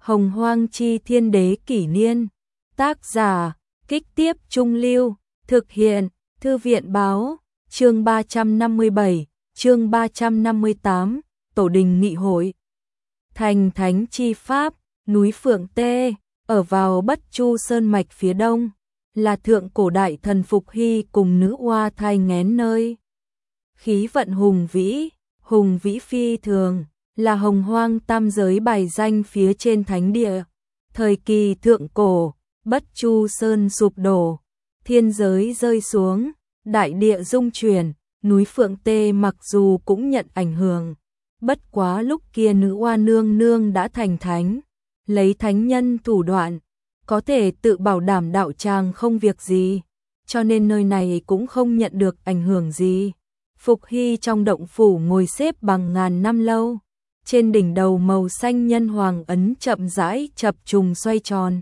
Hồng Hoang chi thiên đế kỷ niên. Tác giả, Kích Tiếp Trung Lưu, thực hiện, Thư viện báo, chương 357, chương 358, Tổ đình nghị hội. Thành thánh chi pháp, núi Phượng Tê, ở vào Bất Chu Sơn mạch phía đông, là thượng cổ đại thần Phục Hy cùng nữ oa thai nghén nơi. Khí vận hùng vĩ phi thường, là hồng hoang tam giới bài danh phía trên thánh địa. Thời kỳ thượng cổ, Bất Chu Sơn sụp đổ, thiên giới rơi xuống, đại địa rung chuyển, núi Phượng Tê mặc dù cũng nhận ảnh hưởng. Bất quá lúc kia nữ oa nương nương đã thành thánh, lấy thánh nhân thủ đoạn, có thể tự bảo đảm đạo tràng không việc gì, cho nên nơi này cũng không nhận được ảnh hưởng gì. Phục Hy trong động phủ ngồi xếp bằng ngàn năm lâu, trên đỉnh đầu màu xanh nhân hoàng ấn chậm rãi chập trùng xoay tròn.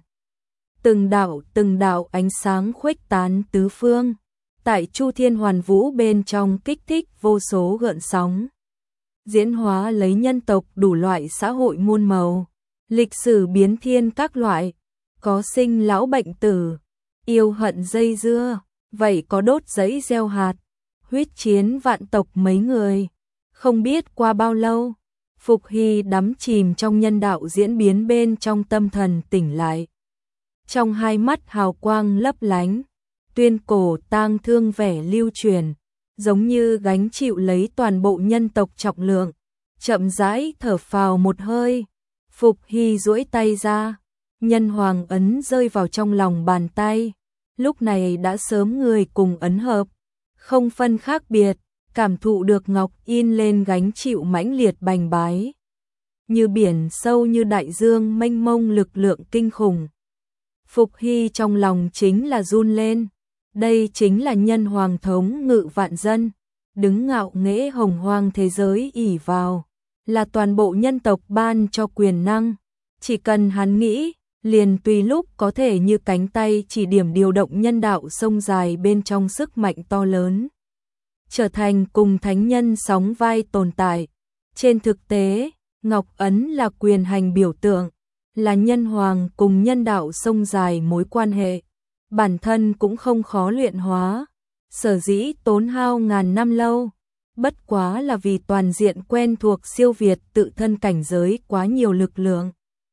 Từng đạo ánh sáng khuếch tán tứ phương, tại Chu Thiên Hoàn Vũ bên trong kích thích vô số gợn sóng. Diễn hóa lấy nhân tộc đủ loại xã hội muôn màu, lịch sử biến thiên các loại, có sinh lão bệnh tử, yêu hận dây dưa, vậy có đốt giấy gieo hạt, huyết chiến vạn tộc mấy người. Không biết qua bao lâu, Phục Hy đắm chìm trong nhân đạo diễn biến bên trong tâm thần tỉnh lại. Trong hai mắt hào quang lấp lánh, tuyên cổ tang thương vẻ lưu truyền, giống như gánh chịu lấy toàn bộ nhân tộc trọng lượng, chậm rãi thở phào một hơi. Phục Hy duỗi tay ra, nhân hoàng ấn rơi vào trong lòng bàn tay, lúc này đã sớm người cùng ấn hợp, không phân khác biệt, cảm thụ được ngọc in lên gánh chịu mãnh liệt bành bái. Như biển sâu như đại dương mênh mông lực lượng kinh khủng. Phục Hy trong lòng chính là run lên, đây chính là nhân hoàng thống ngự vạn dân, đứng ngạo nghễ hồng hoang thế giới ỷ vào, là toàn bộ nhân tộc ban cho quyền năng, chỉ cần hắn nghĩ, liền tùy lúc có thể như cánh tay chỉ điểm điều động nhân đạo sông dài bên trong sức mạnh to lớn, trở thành cùng thánh nhân sóng vai tồn tại. Trên thực tế, ngọc ấn là quyền hành biểu tượng, là nhân hoàng cùng nhân đạo sông dài mối quan hệ, bản thân cũng không khó luyện hóa, sở dĩ tốn hao ngàn năm lâu, bất quá là vì toàn diện quen thuộc siêu việt tự thân cảnh giới quá nhiều lực lượng,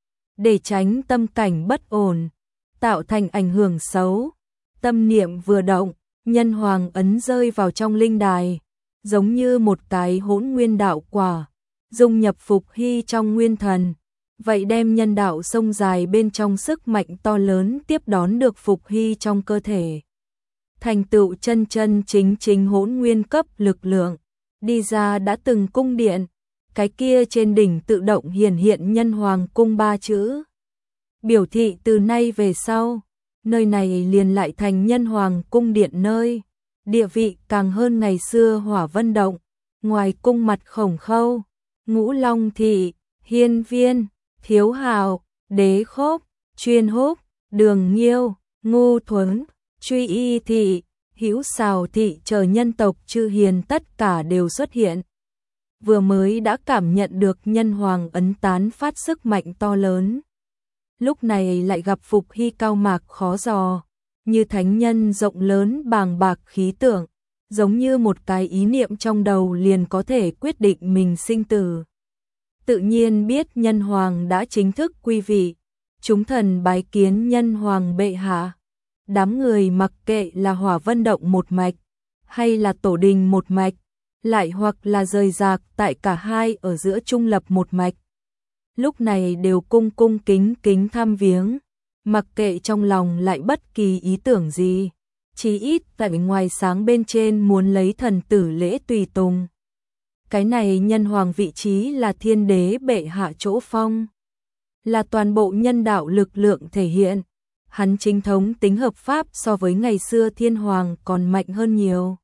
để tránh tâm cảnh bất ổn, tạo thành ảnh hưởng xấu. Tâm niệm vừa động, nhân hoàng ấn rơi vào trong linh đài, giống như một cái hỗn nguyên đạo quả, dung nhập Phục Hy trong nguyên thần, vậy đem nhân đạo sông dài bên trong sức mạnh to lớn tiếp đón được Phục Hy trong cơ thể. Thành tựu chân chính hỗn nguyên cấp lực lượng, đi ra đã từng cung điện, cái kia trên đỉnh tự động hiển hiện nhân hoàng cung 3 chữ. Biểu thị từ nay về sau, nơi này liền lại thành nhân hoàng cung điện nơi, địa vị càng hơn ngày xưa Hỏa Vân Động, ngoài cung mặt Khổng Khâu, Ngũ Long Thị, Hiên Viên, Thiếu Hào, Đế Khốc, Chuyên Húc, Đường Nghiêu, Ngu Thuấn, Truy Y Thị, Hữu Sào Thị chờ nhân tộc chư hiền tất cả đều xuất hiện. Vừa mới đã cảm nhận được nhân hoàng ấn tán phát sức mạnh to lớn, lúc này lại gặp Phục Hy cao mạc khó dò, như thánh nhân rộng lớn bàng bạc khí tượng, giống như một cái ý niệm trong đầu liền có thể quyết định mình sinh tử. Tự nhiên biết nhân hoàng đã chính thức quy vị, chúng thần bái kiến nhân hoàng bệ hạ. Đám người mặc kệ là Hỏa Vân Động một mạch, hay là Tổ đình một mạch, lại hoặc là rời rạc tại cả hai ở giữa trung lập một mạch, lúc này đều cung kính thăm viếng, mặc kệ trong lòng lại bất kỳ ý tưởng gì, chí ít tại ngoài sáng bên trên muốn lấy thần tử lễ tùy tùng. Cái này nhân hoàng vị trí là thiên đế bệ hạ chỗ phong, là toàn bộ nhân đạo lực lượng thể hiện, hắn chính thống tính hợp pháp so với ngày xưa thiên hoàng còn mạnh hơn nhiều.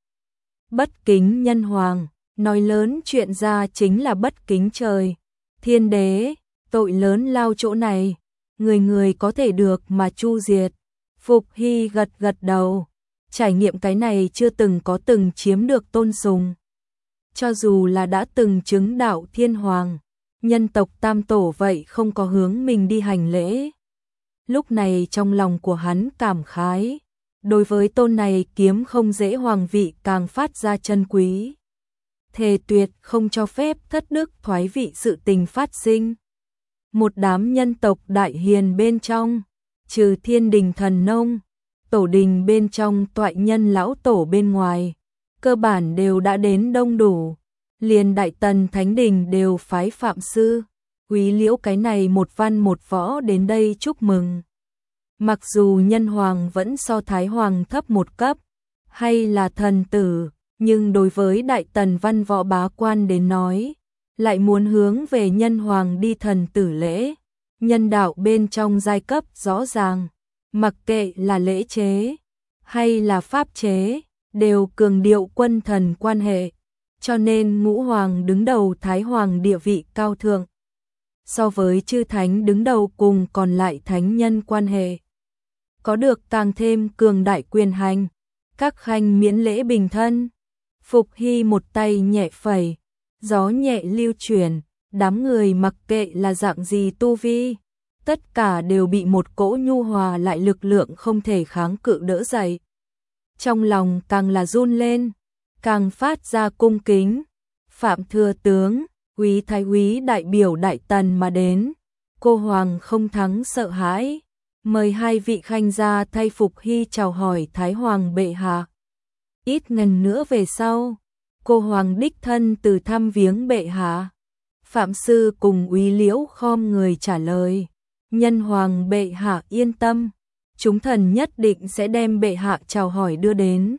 Bất kính nhân hoàng, nói lớn chuyện ra chính là bất kính trời, thiên đế, tội lớn lao chỗ này, người có thể được mà chu diệt. Phục Hy gật đầu, trải nghiệm cái này chưa từng có từng chiếm được tôn sùng. Cho dù là đã từng chứng đạo thiên hoàng, nhân tộc tam tổ vậy không có hướng mình đi hành lễ. Lúc này trong lòng của hắn cảm khái, đối với tôn này kiếm không dễ hoàng vị càng phát ra chân quý. Thề tuyệt không cho phép thất đức thoái vị sự tình phát sinh. Một đám nhân tộc đại hiền bên trong, trừ thiên đình thần nông, tổ đình bên trong toại nhân lão tổ bên ngoài, cơ bản đều đã đến đông đủ. Liền Đại Tần Thánh Đình đều phái Phạm Sư, Quý Liễu cái này một văn một võ đến đây chúc mừng. Mặc dù nhân hoàng vẫn so Thái Hoàng thấp một cấp, hay là thần tử, nhưng đối với Đại Tần văn võ bá quan đến nói, lại muốn hướng về nhân hoàng đi thần tử lễ. Nhân đạo bên trong giai cấp rõ ràng, mặc kệ là lễ chế hay là pháp chế, đều cường điệu quân thần quan hệ, cho nên ngũ hoàng đứng đầu Thái Hoàng địa vị cao thượng. So với chư thánh đứng đầu cùng còn lại thánh nhân quan hệ, có được càng thêm cường đại quyền hành, các khanh miễn lễ bình thân. Phục Hy một tay nhẹ phẩy, gió nhẹ lưu chuyển, đám người mặc kệ là dạng gì tu vi, tất cả đều bị một cỗ nhu hòa lại lực lượng không thể kháng cự đỡ dậy. Trong lòng càng là run lên, càng phát ra cung kính. Phạm thừa tướng, quý thái úy đại biểu Đại Tần mà đến, cô hoàng không thắng sợ hãi, mời hai vị khanh gia thay Phục Hy chào hỏi Thái Hoàng bệ hạ. Ít ngần nữa về sau, cô hoàng đích thân từ thăm viếng bệ hạ. Phạm Sư cùng Úy Liễu khom người trả lời, nhân hoàng bệ hạ yên tâm, chúng thần nhất định sẽ đem bệ hạ chào hỏi đưa đến.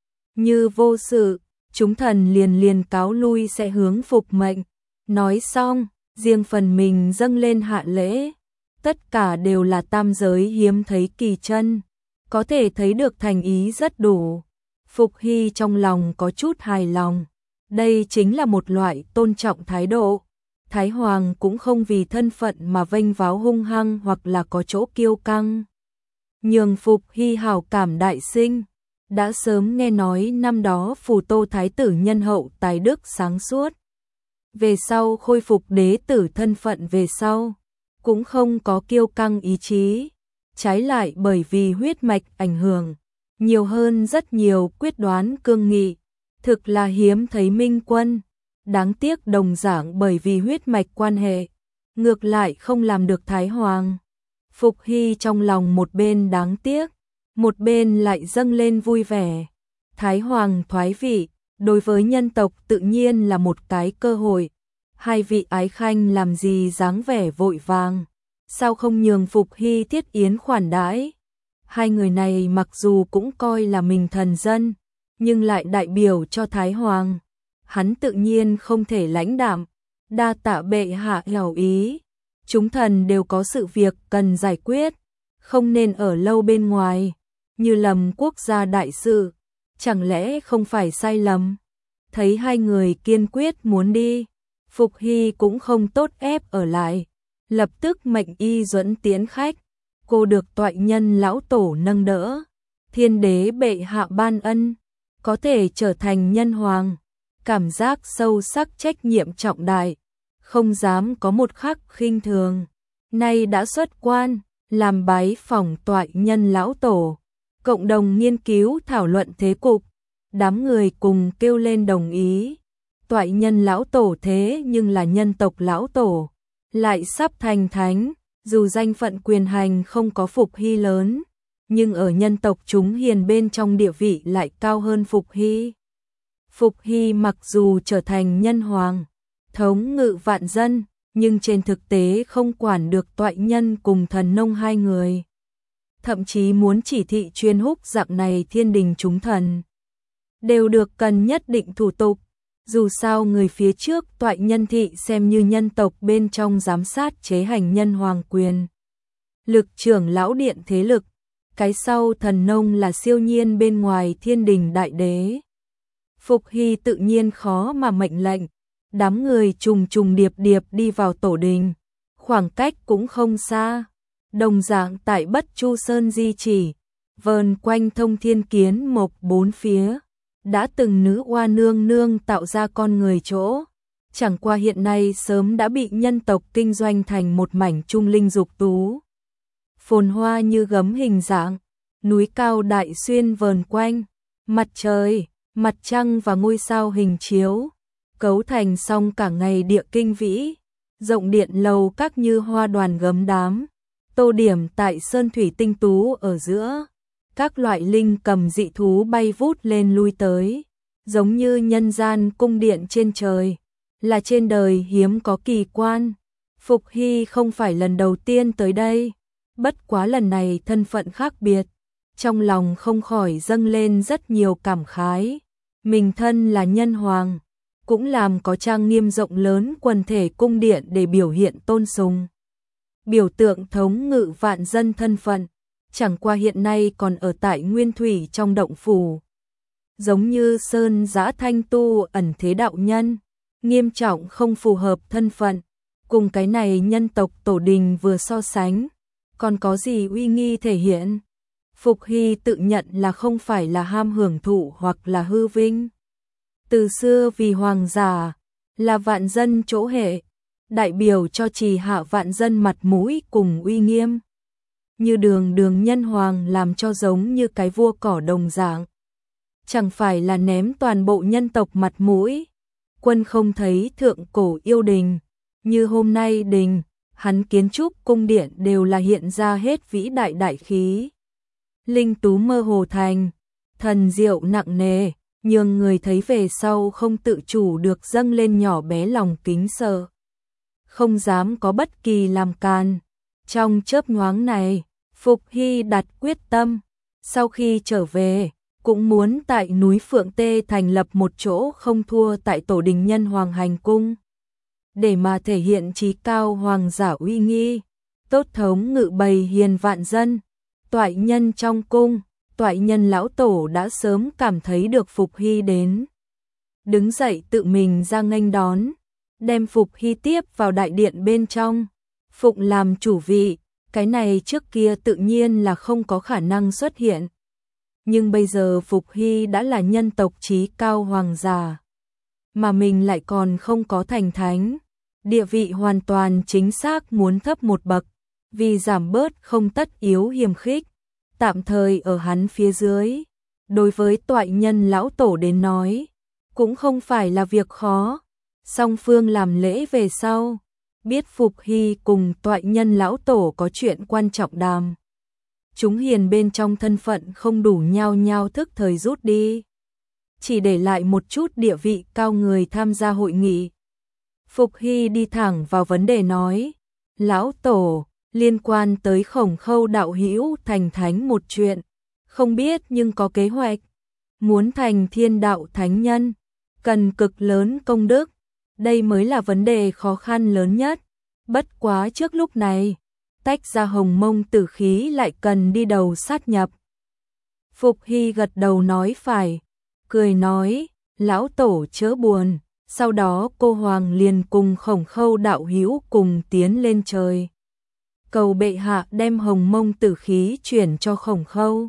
Như vô sự, chúng thần liền cáo lui sẽ hướng phục mệnh. Nói xong, riêng phần mình dâng lên hạ lễ. Tất cả đều là tam giới hiếm thấy kỳ chân, có thể thấy được thành ý rất đủ. Phục Hy trong lòng có chút hài lòng, đây chính là một loại tôn trọng thái độ. Thái Hoàng cũng không vì thân phận mà vênh váo hung hăng hoặc là có chỗ kiêu căng. Nhường Phục Hy hảo cảm đại sinh, đã sớm nghe nói năm đó Phù Tô Thái tử nhân hậu tài đức sáng suốt. Về sau khôi phục đế tử thân phận về sau, cũng không có kiêu căng ý chí, trái lại bởi vì huyết mạch ảnh hưởng, nhiều hơn rất nhiều quyết đoán cương nghị, thực là hiếm thấy minh quân. Đáng tiếc đồng dạng bởi vì huyết mạch quan hệ, ngược lại không làm được Thái Hoàng. Phục Hy trong lòng một bên đáng tiếc, một bên lại dâng lên vui vẻ. Thái Hoàng thoái vị, đối với nhân tộc tự nhiên là một cái cơ hội. Hai vị ái khanh làm gì dáng vẻ vội vàng, sao không nhường Phục Hy thiết yến khoản đãi. Hai người này mặc dù cũng coi là mình thần dân, nhưng lại đại biểu cho Thái Hoàng. Hắn tự nhiên không thể lãnh đạm, đa tạ bệ hạ hiểu ý. Chúng thần đều có sự việc cần giải quyết, không nên ở lâu bên ngoài, như lầm quốc gia đại sự, chẳng lẽ không phải sai lầm. Thấy hai người kiên quyết muốn đi, Phục Hy cũng không tốt ép ở lại, lập tức mệnh y dẫn tiến khách. Cô được toại nhân lão tổ nâng đỡ, thiên đế bệ hạ ban ân, có thể trở thành nhân hoàng. Cảm giác sâu sắc trách nhiệm trọng đại, không dám có một khắc khinh thường. Nay đã xuất quan, làm bái phỏng toại nhân lão tổ, cộng đồng nghiên cứu thảo luận thế cục. Đám người cùng kêu lên đồng ý. Toại nhân lão tổ thế nhưng là nhân tộc lão tổ, lại sắp thành thánh, dù danh phận quyền hành không có Phục Hy lớn, nhưng ở nhân tộc chúng hiền bên trong địa vị lại cao hơn Phục Hy. Phục Hy mặc dù trở thành nhân hoàng, thống ngự vạn dân, nhưng trên thực tế không quản được toại nhân cùng thần nông hai người. Thậm chí muốn chỉ thị chuyên húc dạng này thiên đình chúng thần, đều được cần nhất định thủ tục. Dù sao người phía trước toại nhân thị xem như nhân tộc bên trong giám sát chế hành nhân hoàng quyền. Lực trưởng lão điện thế lực, cái sau thần nông là siêu nhiên bên ngoài thiên đình đại đế. Phục Hy tự nhiên khó mà mệnh lệnh, đám người trùng trùng điệp điệp đi vào tổ đình, khoảng cách cũng không xa. Đồng dạng tại Bất Chu Sơn di chỉ, vờn quanh thông thiên kiến mộc bốn phía, đã từng nữ oa nương nương tạo ra con người chỗ, chẳng qua hiện nay sớm đã bị nhân tộc kinh doanh thành một mảnh trung linh dục tú. Phồn hoa như gấm hình dạng, núi cao đại xuyên vờn quanh, mặt trời, mặt trăng và ngôi sao hình chiếu, cấu thành xong cả ngày địa kinh vĩ, rộng điện lầu các như hoa đoàn gấm đám, tô điểm tại sơn thủy tinh tú ở giữa, các loại linh cầm dị thú bay vút lên lui tới, giống như nhân gian cung điện trên trời, là trên đời hiếm có kỳ quan. Phục Hy không phải lần đầu tiên tới đây, bất quá lần này thân phận khác biệt, trong lòng không khỏi dâng lên rất nhiều cảm khái. Mình thân là nhân hoàng, cũng làm có trang nghiêm rộng lớn quần thể cung điện để biểu hiện tôn sùng. Biểu tượng thống ngự vạn dân thân phận, chẳng qua hiện nay còn ở tại nguyên thủy trong động phủ. Giống như sơn giã thanh tu ẩn thế đạo nhân, nghiêm trọng không phù hợp thân phận, cùng cái này nhân tộc tổ đình vừa so sánh, còn có gì uy nghi thể hiện. Phục Hy tự nhận là không phải là ham hưởng thụ hoặc là hư vinh. Từ xưa vì hoàng giả, là vạn dân chỗ hệ, đại biểu cho trì hạ vạn dân mặt mũi cùng uy nghiêm. Như đường nhân hoàng làm cho giống như cái vua cỏ đồng dạng. Chẳng phải là ném toàn bộ nhân tộc mặt mũi. Quân không thấy thượng cổ yêu đình, như hôm nay đình, hắn kiến trúc cung điện đều là hiện ra hết vĩ đại đại khí. Linh tú mơ hồ thành, thần diệu nặng nề, nhường người thấy về sau không tự chủ được dâng lên nhỏ bé lòng kính sợ. Không dám có bất kỳ làm can. Trong chớp nhoáng này, Phục Hy đặt quyết tâm, sau khi trở về, cũng muốn tại núi Phượng Tê thành lập một chỗ không thua tại tổ đình nhân hoàng hành cung. Để mà thể hiện trí cao hoàng giả uy nghi, tốt thống ngự bầy hiền vạn dân, toại nhân trong cung, toại nhân lão tổ đã sớm cảm thấy được Phục Hy đến. Đứng dậy tự mình ra nghênh đón, đem Phục Hy tiếp vào đại điện bên trong, phụng làm chủ vị, cái này trước kia tự nhiên là không có khả năng xuất hiện. Nhưng bây giờ Phục Hy đã là nhân tộc trí cao hoàng giả, mà mình lại còn không có thành thánh, địa vị hoàn toàn chính xác muốn thấp một bậc, vì giảm bớt không tất yếu hiềm khích, tạm thời ở hắn phía dưới. Đối với toại nhân lão tổ đến nói, cũng không phải là việc khó. Song phương làm lễ về sau, biết Phục Hy cùng toại nhân lão tổ có chuyện quan trọng đàm. Chúng hiền bên trong thân phận không đủ nhao nhao thức thời rút đi, chỉ để lại một chút địa vị cao người tham gia hội nghị. Phục Hy đi thẳng vào vấn đề nói, lão tổ, liên quan tới Khổng Khâu đạo hữu thành thánh một chuyện, không biết nhưng có kế hoạch, muốn thành thiên đạo thánh nhân, cần cực lớn công đức, đây mới là vấn đề khó khăn lớn nhất. Bất quá trước lúc này, tách ra hồng mông tử khí lại cần đi đầu sát nhập. Phục Hy gật đầu nói phải, cười nói, lão tổ chớ buồn, sau đó cô hoàng liền cùng Khổng Khâu đạo hữu cùng tiến lên trời. Cầu bệ hạ đem hồng mông tử khí chuyển cho Khổng Khâu.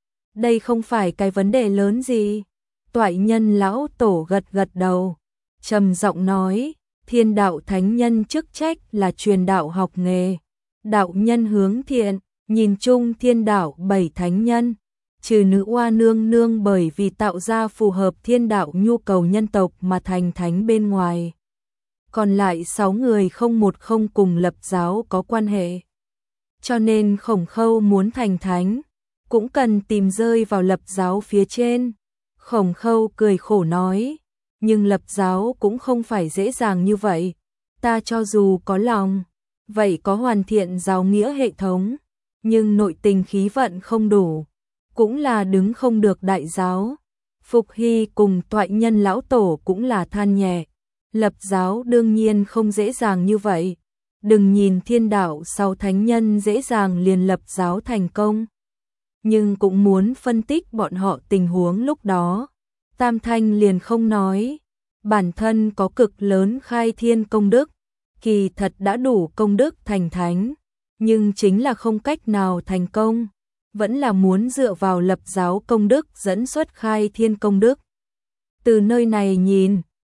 Đây không phải cái vấn đề lớn gì. Toại nhân lão tổ gật gật đầu, trầm giọng nói, thiên đạo thánh nhân chức trách là truyền đạo học nghề, đạo nhân hướng thiện, nhìn chung thiên đạo 7 thánh nhân, trừ nữ oa nương nương bởi vì tạo ra phù hợp thiên đạo nhu cầu nhân tộc mà thành thánh bên ngoài. Còn lại 6 người không một không cùng lập giáo có quan hệ. Cho nên Khổng Khâu muốn thành thánh, cũng cần tìm rơi vào lập giáo phía trên. Khổng Khâu cười khổ nói, nhưng lập giáo cũng không phải dễ dàng như vậy. Ta cho dù có lòng, vậy có hoàn thiện giáo nghĩa hệ thống, nhưng nội tình khí vận không đủ, cũng là đứng không được đại giáo. Phục Hy cùng toại nhân lão tổ cũng là than nhẹ, lập giáo đương nhiên không dễ dàng như vậy. Đừng nhìn thiên đạo 6 thánh nhân dễ dàng liền lập giáo thành công, nhưng cũng muốn phân tích bọn họ tình huống lúc đó. Tam Thanh liền không nói, bản thân có cực lớn khai thiên công đức, kỳ thật đã đủ công đức thành thánh, nhưng chính là không cách nào thành công, vẫn là muốn dựa vào lập giáo công đức dẫn xuất khai thiên công đức. Từ nơi này nhìn,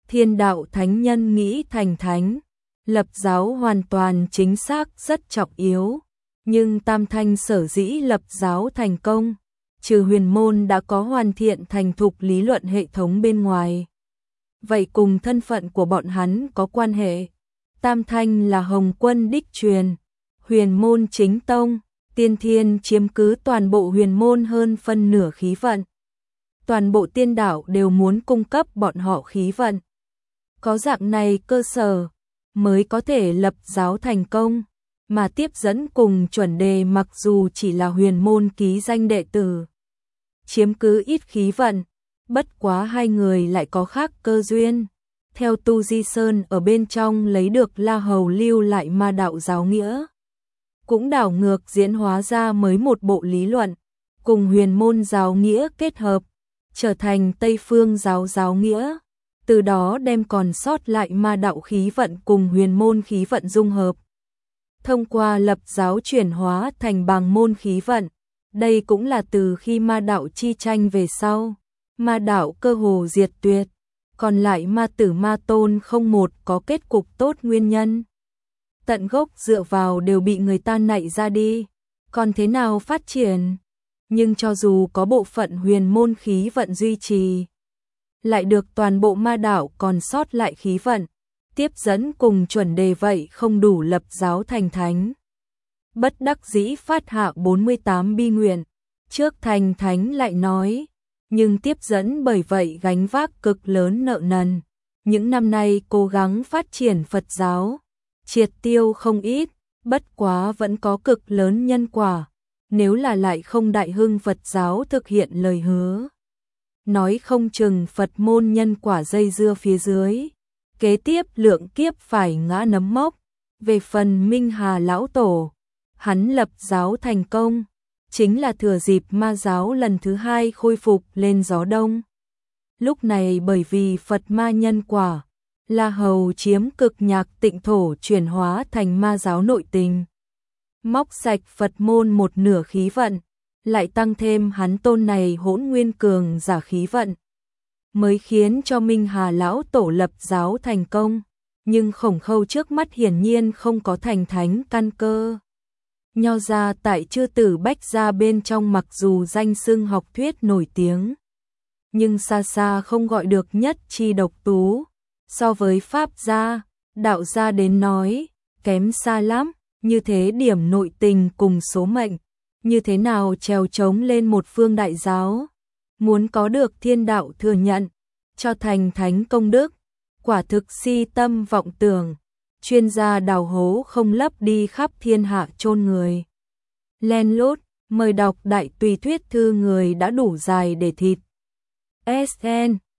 Thiên đạo thánh nhân nghĩ thành thánh, lập giáo hoàn toàn chính xác rất trọng yếu, nhưng Tam Thanh sở dĩ lập giáo thành công, trừ huyền môn đã có hoàn thiện thành thục lý luận hệ thống bên ngoài. Vậy cùng thân phận của bọn hắn có quan hệ. Tam Thanh là Hồng Quân đích truyền, huyền môn chính tông, tiên thiên chiếm cứ toàn bộ huyền môn hơn phân nửa khí vận. Toàn bộ tiên đạo đều muốn cung cấp bọn họ khí vận. Có dạng này cơ sở, mới có thể lập giáo thành công, mà tiếp dẫn cùng chuẩn đề mặc dù chỉ là huyền môn ký danh đệ tử, chiếm cứ ít khí vận, bất quá hai người lại có khác cơ duyên. Theo Tu Di Sơn ở bên trong lấy được La Hầu lưu lại ma đạo giáo nghĩa, cũng đảo ngược diễn hóa ra mới một bộ lý luận, cùng huyền môn giáo nghĩa kết hợp, trở thành Tây Phương giáo giáo nghĩa, từ đó đem còn sót lại ma đạo khí vận cùng huyền môn khí vận dung hợp. Thông qua lập giáo chuyển hóa thành bàng môn khí vận, đây cũng là từ khi ma đạo chi tranh về sau, ma đạo cơ hồ diệt tuyệt, còn lại ma tử ma tôn không một có kết cục tốt nguyên nhân. Tận gốc dựa vào đều bị người ta nạy ra đi, còn thế nào phát triển? Nhưng cho dù có bộ phận huyền môn khí vận duy trì, lại được toàn bộ ma đạo còn sót lại khí vận, tiếp dẫn cùng chuẩn đề vậy không đủ lập giáo thành thánh. Bất đắc dĩ phát hạ 48 bi nguyện, trước thành thánh lại nói, nhưng tiếp dẫn bởi vậy gánh vác cực lớn nợ nần. Những năm nay cố gắng phát triển Phật giáo, triệt tiêu không ít, bất quá vẫn có cực lớn nhân quả, nếu là lại không đại hưng Phật giáo thực hiện lời hứa. Nói không chừng Phật môn nhân quả dây dưa phía dưới, kế tiếp lượng kiếp phải ngã nấm mốc. Về phần Minh Hà Lão Tổ, hắn lập giáo thành công, chính là thừa dịp ma giáo lần thứ hai khôi phục lên gió đông. Lúc này bởi vì Phật ma nhân quả, La Hầu chiếm cực nhạc tịnh thổ chuyển hóa thành ma giáo nội tình, móc sạch Phật môn một nửa khí vận, lại tăng thêm hắn tôn này hỗn nguyên cường giả khí vận, mới khiến cho Minh Hà Lão Tổ lập giáo thành công, nhưng Khổng Khâu trước mắt hiển nhiên không có thành thánh căn cơ. Nho gia tại chư tử Bách gia bên trong mặc dù danh xưng học thuyết nổi tiếng, nhưng xa xa không gọi được nhất chi độc tú, so với Pháp gia, đạo gia đến nói, kém xa lắm, như thế điểm nội tình cùng số mệnh, như thế nào trèo trống lên một phương đại giáo, muốn có được thiên đạo thừa nhận, cho thành thánh công đức, quả thực si tâm vọng tưởng, chuyên gia đào hố không lấp đi khắp thiên hạ chôn người. Len lút, mời đọc đại tùy thuyết thư người đã đủ dài để thịt. SN